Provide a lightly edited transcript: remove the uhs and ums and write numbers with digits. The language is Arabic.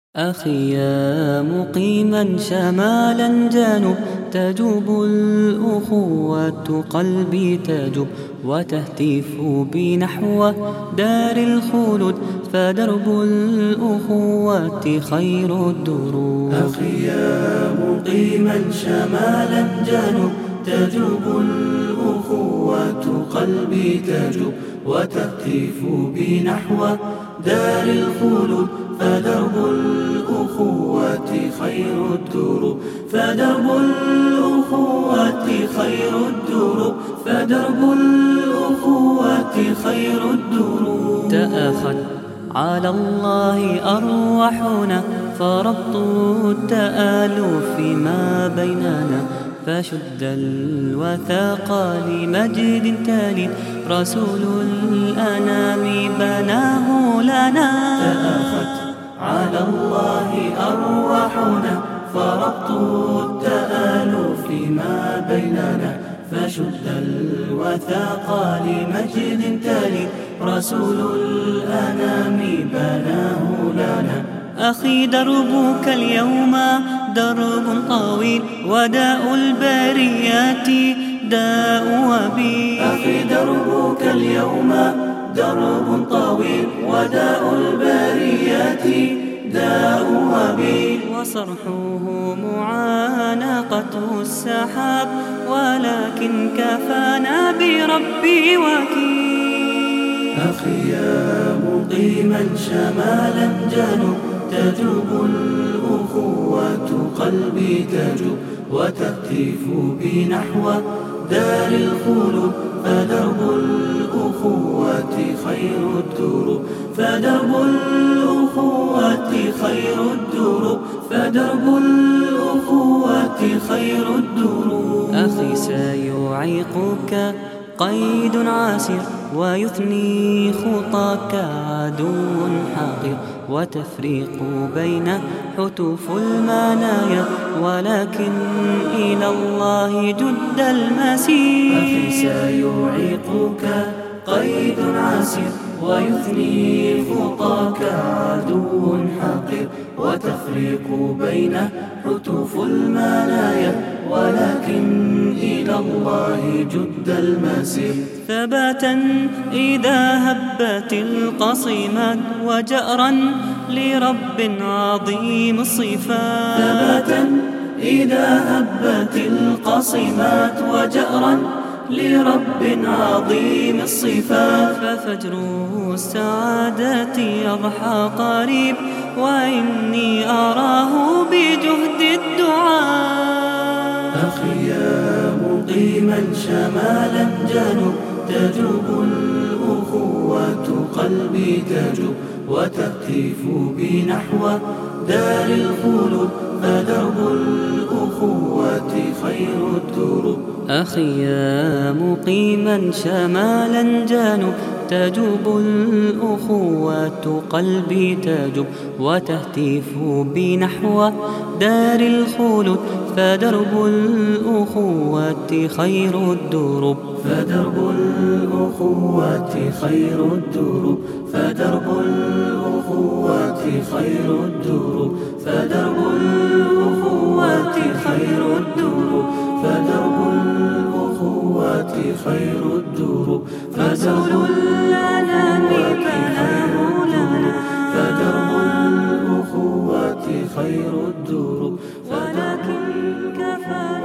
أخي يا مقيما شمالا جنوب، تجوب الأخوة قلبي تجوب، وتهتف بي نحو دار الخلود، فدرب الأخوة خير الدروب. أخي يا مقيما شمالا جنوب، تجوب الأخوة قلبي تجوب، وتهتف بي نحو دار الخلود، فدرب الأخوة خير الدروب، فدرب الأخوة خير الدروب، فدرب الأخوة خير الدروب. تأخت على الله أرواحنا، فربط التآلف ما بيننا، فشد الوثاق لمجد تالي، رسول الأنام بناه لنا. تأخت على الله أرواحنا، فربط التآلف ما بيننا، فشد الوثاق لمجد تالي، رسول الأنام بناه لنا. أخي دربك اليوم درب طويل، وداء البريات داء وبيل. أخي دربك اليوم درب طويل، وداء البريات داء وبيل. وصرحه معانقة السحاب، ولكن كفانا بربي وكيل. أخي يا مقيما شمالا جنوب، تجوب الأخوة قلبي تجوب، وتهتف بي نحو دار الخلود، فدرب الأخوة خير الدروب، فدرب الأخوة خير الدروب، فدرب الأخوة خير الدروب. أخي سيعيقك قيد عاسر، ويثني خطاك عدو حاقر، وتفريق بين حتوف المنايا، ولكن إلى الله جد المسير. أخي سيعيقك قيد عاسر، ويثني خطاك عدو حقير، وتفريق بين حتوف المنايا، ولكن إلى الله جد المسير. ثباتا إذا هبت القصيمات، وجأرا لرب عظيم الصفات. ثباتا إذا هبت القصيمات، وجأرا لرب عظيم الصفات. ففجر السعادة يضحى قريب، وإني أراه بجهد الدعاء. أخي يا مقيما شمالا جنوب، تجوب الأخوة قلبي تجوب، وتهتف بي نحو دار الخلود، فدرب الأخوة خير الدروب. أخي يا مقيما شمالا جنوب، تجوب الأخوة قلبي تجوب، وتهتف بي نحو دار الخلود، فدرب الأخوة خير الدروب، فدرب الأخوة خير الدروب، فدرب الأخوة خير الدروب، فدرب الأخوة خير الدروب، فدرب الأخوة خير الدروب، فدرب الأنام بناه لنا، فدرب الأخوة خير الدروب، ولكن كفى